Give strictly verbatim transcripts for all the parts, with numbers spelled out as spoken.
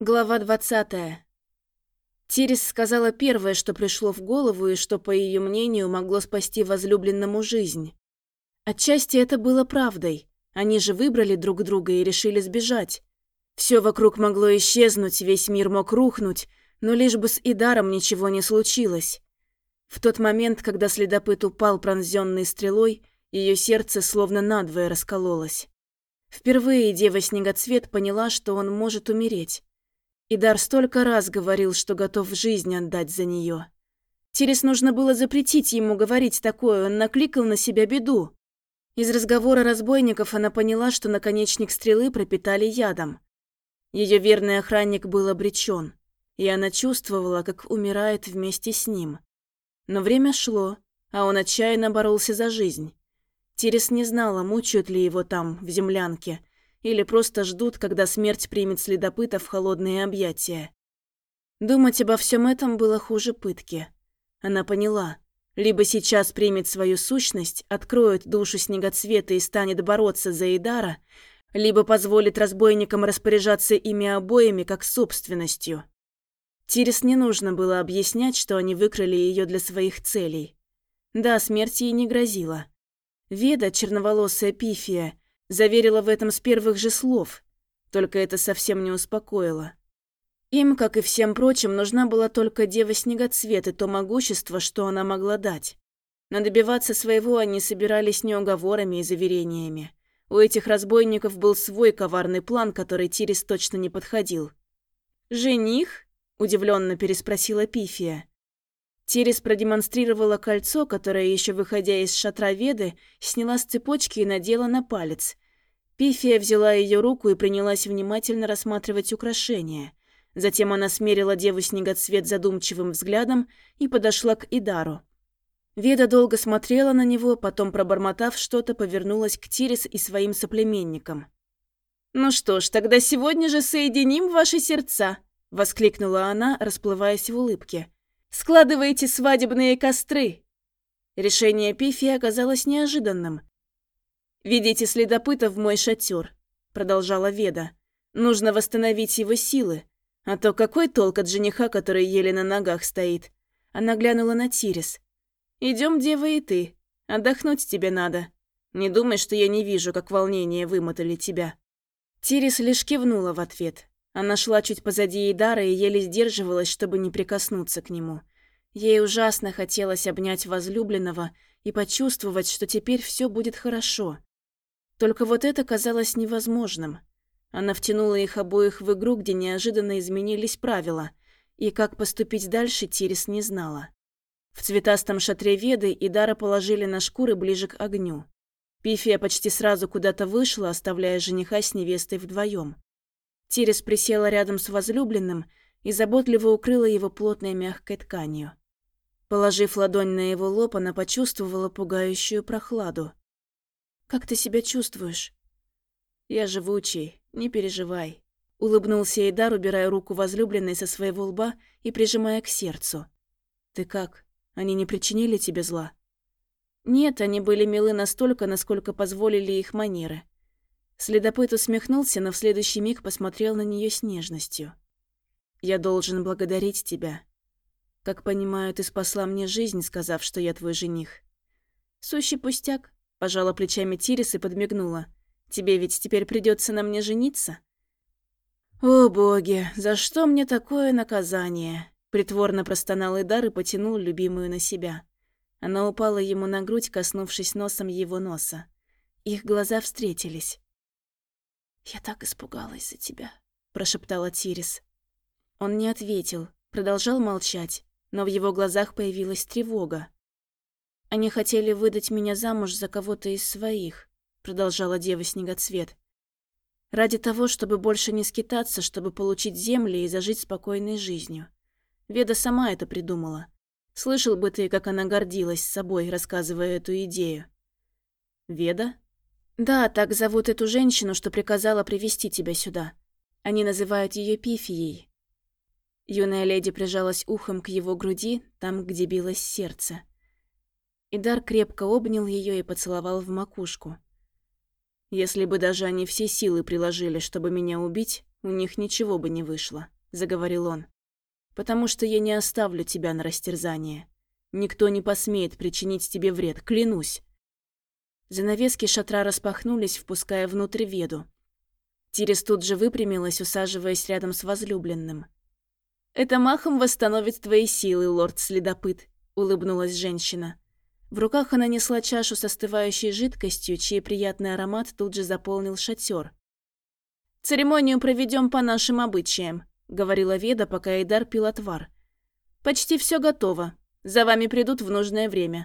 Глава двадцатая. Тирис сказала первое, что пришло в голову и что, по ее мнению, могло спасти возлюбленному жизнь. Отчасти это было правдой. Они же выбрали друг друга и решили сбежать. Все вокруг могло исчезнуть, весь мир мог рухнуть, но лишь бы с Идаром ничего не случилось. В тот момент, когда следопыт упал, пронзенный стрелой, ее сердце словно надвое раскололось. Впервые Дева-Снегоцвет поняла, что он может умереть. Идар столько раз говорил, что готов жизнь отдать за нее. Тирис нужно было запретить ему говорить такое, он накликал на себя беду. Из разговора разбойников она поняла, что наконечник стрелы пропитали ядом. Ее верный охранник был обречен, и она чувствовала, как умирает вместе с ним. Но время шло, а он отчаянно боролся за жизнь. Тирис не знала, мучают ли его там, в землянке, или просто ждут, когда смерть примет следопыта в холодные объятия. Думать обо всем этом было хуже пытки. Она поняла, либо сейчас примет свою сущность, откроет душу Снегоцвета и станет бороться за Идара, либо позволит разбойникам распоряжаться ими обоими как собственностью. Тирис не нужно было объяснять, что они выкрали ее для своих целей. Да, смерть ей не грозила. Веда, черноволосая Пифия, заверила в этом с первых же слов, только это совсем не успокоило. Им, как и всем прочим, нужна была только Дева-Снегоцвет и то могущество, что она могла дать. Но добиваться своего они собирались не уговорами и заверениями. У этих разбойников был свой коварный план, который Тирис точно не подходил. «Жених?» – удивленно переспросила Пифия. Тирис продемонстрировала кольцо, которое, еще выходя из шатра Веды, сняла с цепочки и надела на палец. Пифия взяла ее руку и принялась внимательно рассматривать украшение. Затем она смерила Деву-Снегоцвет задумчивым взглядом и подошла к Идару. Веда долго смотрела на него, потом, пробормотав что-то, повернулась к Тирис и своим соплеменникам. «Ну что ж, тогда сегодня же соединим ваши сердца!» — воскликнула она, расплываясь в улыбке. «Складывайте свадебные костры!» Решение Пифии оказалось неожиданным. «Ведите следопыта в мой шатер», — продолжала Веда. «Нужно восстановить его силы. А то какой толк от жениха, который еле на ногах стоит?» Она глянула на Тирис. «Идем, дева, и ты. Отдохнуть тебе надо. Не думай, что я не вижу, как волнение вымотали тебя». Тирис лишь кивнула в ответ. Она шла чуть позади Идара и еле сдерживалась, чтобы не прикоснуться к нему. Ей ужасно хотелось обнять возлюбленного и почувствовать, что теперь все будет хорошо. Только вот это казалось невозможным. Она втянула их обоих в игру, где неожиданно изменились правила, и как поступить дальше Тирис не знала. В цветастом шатре Веды Идара положили на шкуры ближе к огню. Пифия почти сразу куда-то вышла, оставляя жениха с невестой вдвоем. Тирис присела рядом с возлюбленным и заботливо укрыла его плотной мягкой тканью. Положив ладонь на его лоб, она почувствовала пугающую прохладу. «Как ты себя чувствуешь?» «Я живучий, не переживай», — улыбнулся Идар, убирая руку возлюбленной со своего лба и прижимая к сердцу. «Ты как? Они не причинили тебе зла?» «Нет, они были милы настолько, насколько позволили их манеры». Следопыт усмехнулся, но в следующий миг посмотрел на нее с нежностью. «Я должен благодарить тебя. Как понимаю, ты спасла мне жизнь, сказав, что я твой жених». «Сущий пустяк», — пожала плечами Тирис и подмигнула. «Тебе ведь теперь придется на мне жениться?» «О боги, за что мне такое наказание?» — притворно простонал Идар и потянул любимую на себя. Она упала ему на грудь, коснувшись носом его носа. Их глаза встретились. «Я так испугалась за тебя», — прошептала Тирис. Он не ответил, продолжал молчать, но в его глазах появилась тревога. «Они хотели выдать меня замуж за кого-то из своих», — продолжала Дева-Снегоцвет. «Ради того, чтобы больше не скитаться, чтобы получить земли и зажить спокойной жизнью. Веда сама это придумала. Слышал бы ты, как она гордилась собой, рассказывая эту идею». «Веда?» «Да, так зовут эту женщину, что приказала привести тебя сюда. Они называют ее Пифией». Юная леди прижалась ухом к его груди, там, где билось сердце. Идар крепко обнял ее и поцеловал в макушку. «Если бы даже они все силы приложили, чтобы меня убить, у них ничего бы не вышло», — заговорил он. «Потому что я не оставлю тебя на растерзание. Никто не посмеет причинить тебе вред, клянусь». Занавески шатра распахнулись, впуская внутрь Веду. Тирис тут же выпрямилась, усаживаясь рядом с возлюбленным. «Это махом восстановит твои силы, лорд-следопыт», — улыбнулась женщина. В руках она несла чашу с остывающей жидкостью, чей приятный аромат тут же заполнил шатер. «Церемонию проведем по нашим обычаям», — говорила Веда, пока Эйдар пил отвар. «Почти все готово. За вами придут в нужное время».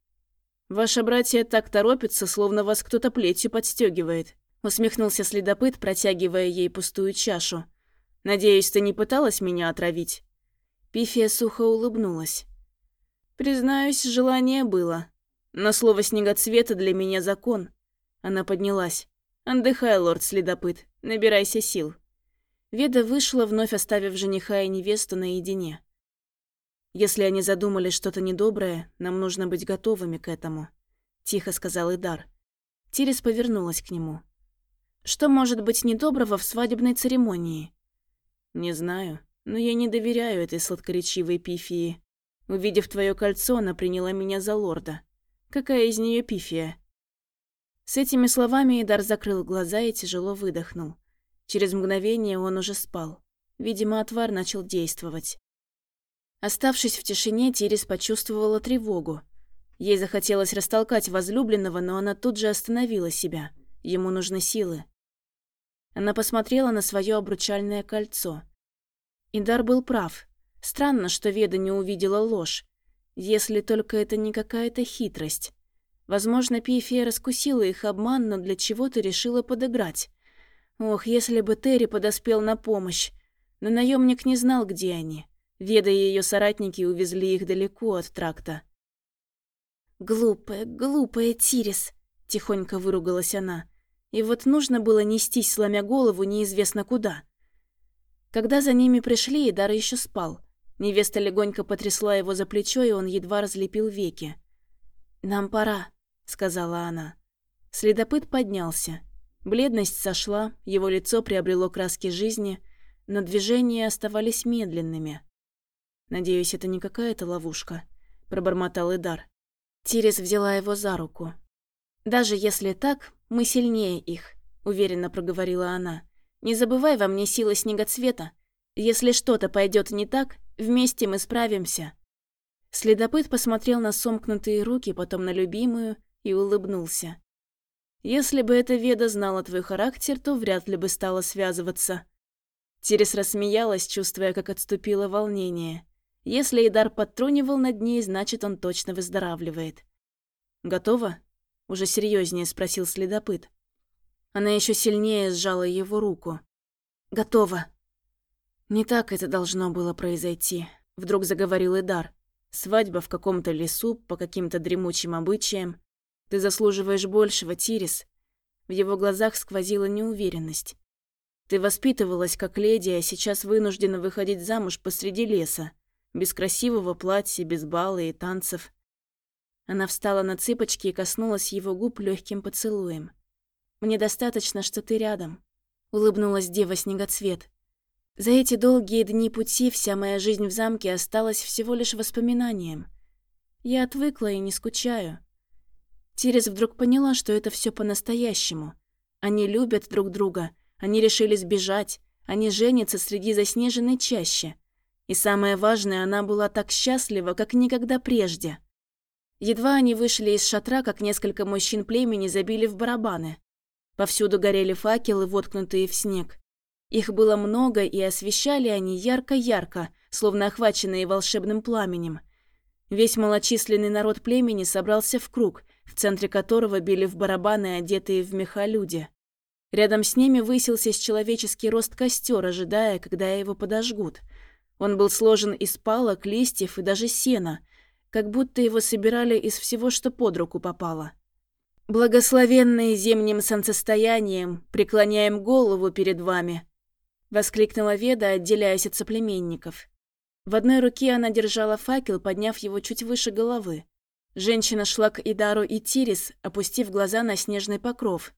«Ваши братья так торопятся, словно вас кто-то плетью подстегивает», — усмехнулся следопыт, протягивая ей пустую чашу. «Надеюсь, ты не пыталась меня отравить?» Пифия сухо улыбнулась. «Признаюсь, желание было. Но слово «снегоцвета» для меня закон». Она поднялась. «Отдыхай, лорд-следопыт, набирайся сил». Веда вышла, вновь оставив жениха и невесту наедине. «Если они задумали что-то недоброе, нам нужно быть готовыми к этому», — тихо сказал Эйдар. Тирис повернулась к нему. «Что может быть недоброго в свадебной церемонии?» «Не знаю, но я не доверяю этой сладкоречивой Пифии. Увидев твое кольцо, она приняла меня за лорда. Какая из нее Пифия?» С этими словами Эйдар закрыл глаза и тяжело выдохнул. Через мгновение он уже спал. Видимо, отвар начал действовать. Оставшись в тишине, Тирис почувствовала тревогу. Ей захотелось растолкать возлюбленного, но она тут же остановила себя. Ему нужны силы. Она посмотрела на свое обручальное кольцо. Эйдар был прав. Странно, что Веда не увидела ложь. Если только это не какая-то хитрость. Возможно, Пифия раскусила их обман, но для чего-то решила подыграть. Ох, если бы Терри подоспел на помощь. Но наемник не знал, где они. Веда и ее соратники увезли их далеко от тракта. «Глупая, глупая Тирис», — тихонько выругалась она. И вот нужно было нестись, сломя голову, неизвестно куда. Когда за ними пришли, Эйдар еще спал. Невеста легонько потрясла его за плечо, и он едва разлепил веки. «Нам пора», — сказала она. Следопыт поднялся. Бледность сошла, его лицо приобрело краски жизни, но движения оставались медленными. «Надеюсь, это не какая-то ловушка», — пробормотал Эйдар. Тирис взяла его за руку. «Даже если так, мы сильнее их», — уверенно проговорила она. «Не забывай, во мне сила снегоцвета. Если что-то пойдет не так, вместе мы справимся». Следопыт посмотрел на сомкнутые руки, потом на любимую и улыбнулся. «Если бы эта Веда знала твой характер, то вряд ли бы стала связываться». Тирис рассмеялась, чувствуя, как отступило волнение. Если Эйдар подтрунивал над ней, значит, он точно выздоравливает. «Готова?» — уже серьезнее спросил следопыт. Она еще сильнее сжала его руку. «Готова». «Не так это должно было произойти», — вдруг заговорил Эйдар. «Свадьба в каком-то лесу, по каким-то дремучим обычаям. Ты заслуживаешь большего, Тирис». В его глазах сквозила неуверенность. «Ты воспитывалась как леди, а сейчас вынуждена выходить замуж посреди леса. Без красивого платья, без бала и танцев». Она встала на цыпочки и коснулась его губ легким поцелуем. «Мне достаточно, что ты рядом», — улыбнулась дева Снегоцвет. «За эти долгие дни пути вся моя жизнь в замке осталась всего лишь воспоминанием. Я отвыкла и не скучаю». Тирис вдруг поняла, что это все по-настоящему. Они любят друг друга, они решили сбежать, они женятся среди заснеженной чащи. И самое важное, она была так счастлива, как никогда прежде. Едва они вышли из шатра, как несколько мужчин племени забили в барабаны. Повсюду горели факелы, воткнутые в снег. Их было много, и освещали они ярко-ярко, словно охваченные волшебным пламенем. Весь малочисленный народ племени собрался в круг, в центре которого били в барабаны одетые в меха люди. Рядом с ними высился с человеческий рост костер, ожидая, когда его подожгут. Он был сложен из палок, листьев и даже сена, как будто его собирали из всего, что под руку попало. «Благословенные зимним солнцестоянием, преклоняем голову перед вами», — воскликнула Веда, отделяясь от соплеменников. В одной руке она держала факел, подняв его чуть выше головы. Женщина шла к Эйдару и Тирис, опустив глаза на снежный покров.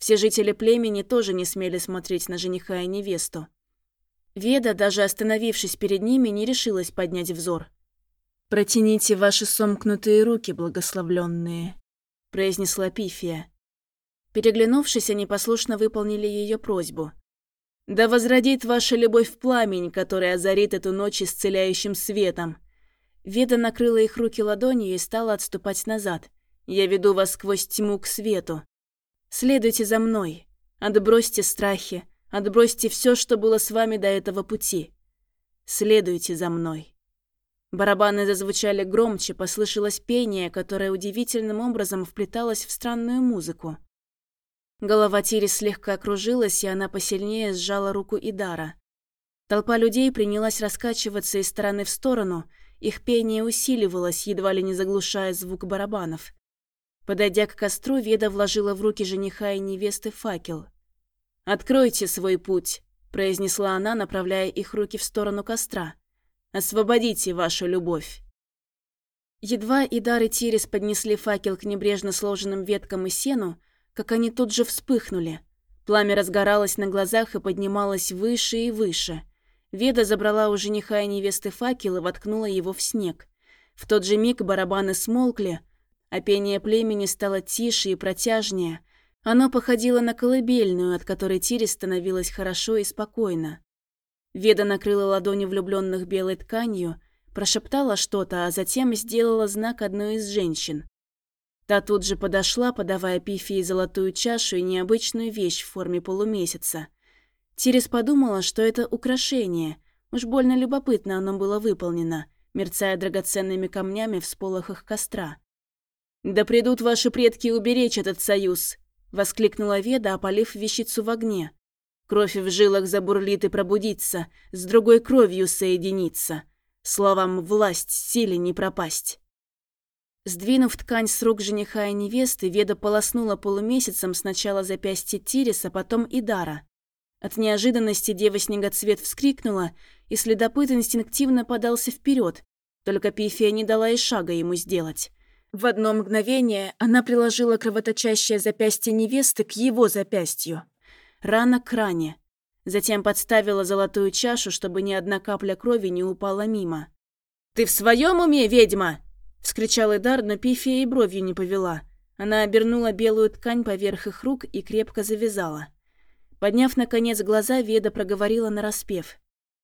Все жители племени тоже не смели смотреть на жениха и невесту. Веда, даже остановившись перед ними, не решилась поднять взор. «Протяните ваши сомкнутые руки, благословленные», — произнесла Пифия. Переглянувшись, они послушно выполнили ее просьбу. «Да возродит ваша любовь в пламень, который озарит эту ночь исцеляющим светом». Веда накрыла их руки ладонью и стала отступать назад. «Я веду вас сквозь тьму к свету. Следуйте за мной. Отбросьте страхи, отбросьте все, что было с вами до этого пути. Следуйте за мной». Барабаны зазвучали громче, послышалось пение, которое удивительным образом вплеталось в странную музыку. Голова Тирис слегка кружилась, и она посильнее сжала руку Идара. Толпа людей принялась раскачиваться из стороны в сторону, их пение усиливалось, едва ли не заглушая звук барабанов. Подойдя к костру, Веда вложила в руки жениха и невесты факел. «Откройте свой путь», — произнесла она, направляя их руки в сторону костра. «Освободите вашу любовь». Едва Идар и Тирис поднесли факел к небрежно сложенным веткам и сену, как они тут же вспыхнули. Пламя разгоралось на глазах и поднималось выше и выше. Веда забрала у жениха и невесты факел и воткнула его в снег. В тот же миг барабаны смолкли, а пение племени стало тише и протяжнее. Оно походило на колыбельную, от которой Тирис становилось хорошо и спокойно. Веда накрыла ладони влюбленных белой тканью, прошептала что-то, а затем сделала знак одной из женщин. Та тут же подошла, подавая Пифии золотую чашу и необычную вещь в форме полумесяца. Тирис подумала, что это украшение. Уж больно любопытно оно было выполнено, мерцая драгоценными камнями в сполохах костра. «Да придут ваши предки уберечь этот союз!» — воскликнула Веда, опалив вещицу в огне. «Кровь в жилах забурлит и пробудится, с другой кровью соединится. Словом, власть силе не пропасть». Сдвинув ткань с рук жениха и невесты, Веда полоснула полумесяцем сначала запястье Тириса, потом Идара. От неожиданности дева-снегоцвет вскрикнула, и следопыт инстинктивно подался вперед, только Пифия не дала и шага ему сделать. В одно мгновение она приложила кровоточащее запястье невесты к его запястью. Рана к ране. Затем подставила золотую чашу, чтобы ни одна капля крови не упала мимо. «Ты в своем уме, ведьма?» — вскричал Идар, но Пифия и бровью не повела. Она обернула белую ткань поверх их рук и крепко завязала. Подняв, наконец, глаза, Веда проговорила нараспев.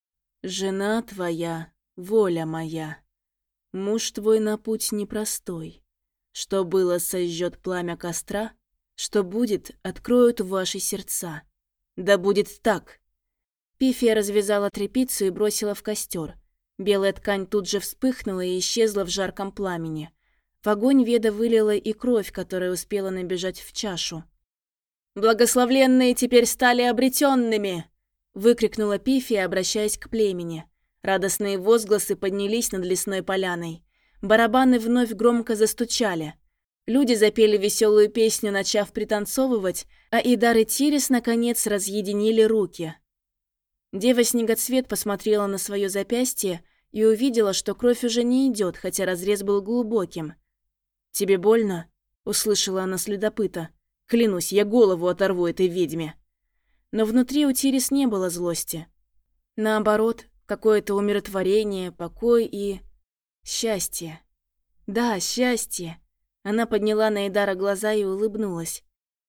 «Жена твоя, воля моя. Муж твой на путь непростой. Что было, сожжет пламя костра, что будет, откроют ваши сердца. Да будет так!» Пифия развязала тряпицу и бросила в костер. Белая ткань тут же вспыхнула и исчезла в жарком пламени. В огонь Веда вылила и кровь, которая успела набежать в чашу. «Благословленные теперь стали обретенными!» — выкрикнула Пифия, обращаясь к племени. Радостные возгласы поднялись над лесной поляной. Барабаны вновь громко застучали. Люди запели веселую песню, начав пританцовывать, а Идар и Тирис, наконец, разъединили руки. Дева-снегоцвет посмотрела на свое запястье и увидела, что кровь уже не идет, хотя разрез был глубоким. «Тебе больно?» — услышала она следопыта. «Клянусь, я голову оторву этой ведьме». Но внутри у Тирис не было злости. Наоборот, какое-то умиротворение, покой и... счастье. Да, счастье. Она подняла на Идара глаза и улыбнулась.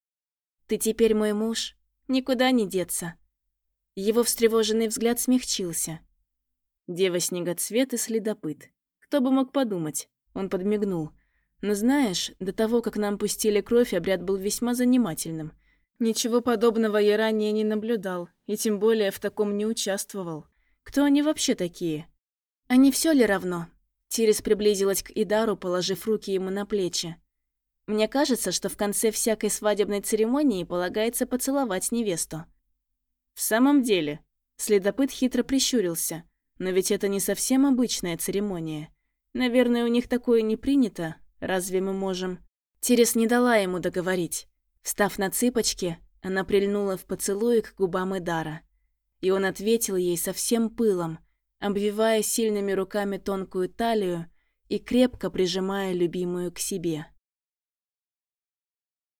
«Ты теперь мой муж. Никуда не деться». Его встревоженный взгляд смягчился. Дева-снегоцвет и следопыт. Кто бы мог подумать? Он подмигнул. Но знаешь, до того, как нам пустили кровь, обряд был весьма занимательным. Ничего подобного я ранее не наблюдал, и тем более в таком не участвовал. Кто они вообще такие? А не все ли равно? Тирис приблизилась к Идару, положив руки ему на плечи. Мне кажется, что в конце всякой свадебной церемонии полагается поцеловать невесту. В самом деле, следопыт хитро прищурился. Но ведь это не совсем обычная церемония. Наверное, у них такое не принято. Разве мы можем... Тирис не дала ему договорить. Встав на цыпочки, она прильнула в поцелуе к губам Идара. И он ответил ей со всем пылом, обвивая сильными руками тонкую талию и крепко прижимая любимую к себе.